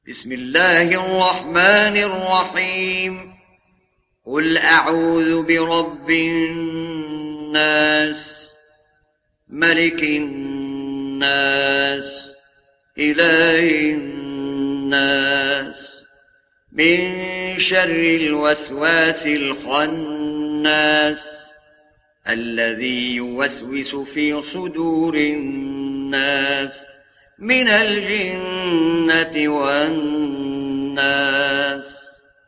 بسم الله الرحمن الرحيم. قل أعوذ برب الناس، ملك الناس، إله الناس، من شر الوسواس الخناس، الذي يوسوس في صدور الناس من الجنة والناس.